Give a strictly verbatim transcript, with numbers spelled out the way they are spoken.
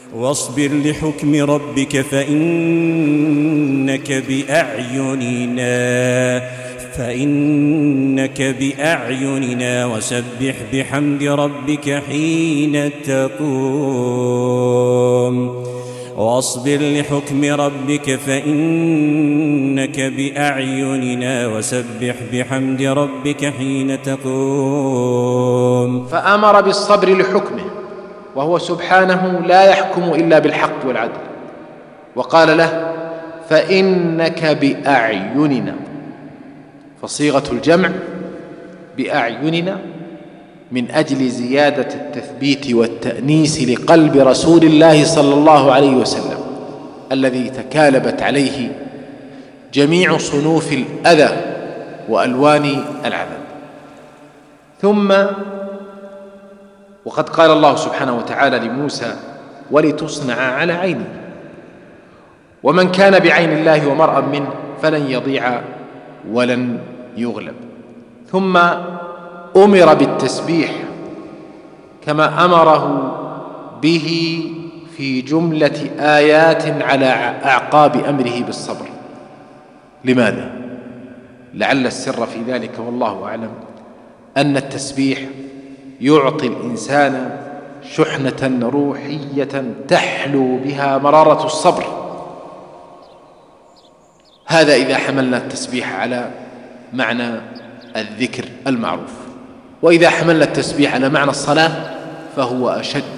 واصبر لحكم ربك فإنك بأعيننا فإنك بأعيننا وسبح بحمد ربك حين تقوم واصبر لحكم ربك فإنك بأعيننا وسبح بحمد ربك حين تقوم. فأمر بالصبر لحكمه، وهو سبحانه لا يحكم إلا بالحق والعدل، وقال له فإنك بأعيننا، فصيغة الجمع بأعيننا من أجل زيادة التثبيت والتأنيس لقلب رسول الله صلى الله عليه وسلم الذي تكالبت عليه جميع صنوف الأذى وألوان العذاب. ثم وقد قال الله سبحانه وتعالى لموسى ولتصنع على عيني، ومن كان بعين الله ومرأ منه فلن يضيع ولن يغلب. ثم أمر بالتسبيح كما أمره به في جملة آيات على أعقاب أمره بالصبر. لماذا؟ لعل السر في ذلك والله أعلم أن التسبيح يعطي الإنسان شحنة روحية تحلو بها مرارة الصبر. هذا إذا حملنا التسبيح على معنى الذكر المعروف، وإذا حملنا التسبيح على معنى الصلاة فهو أشد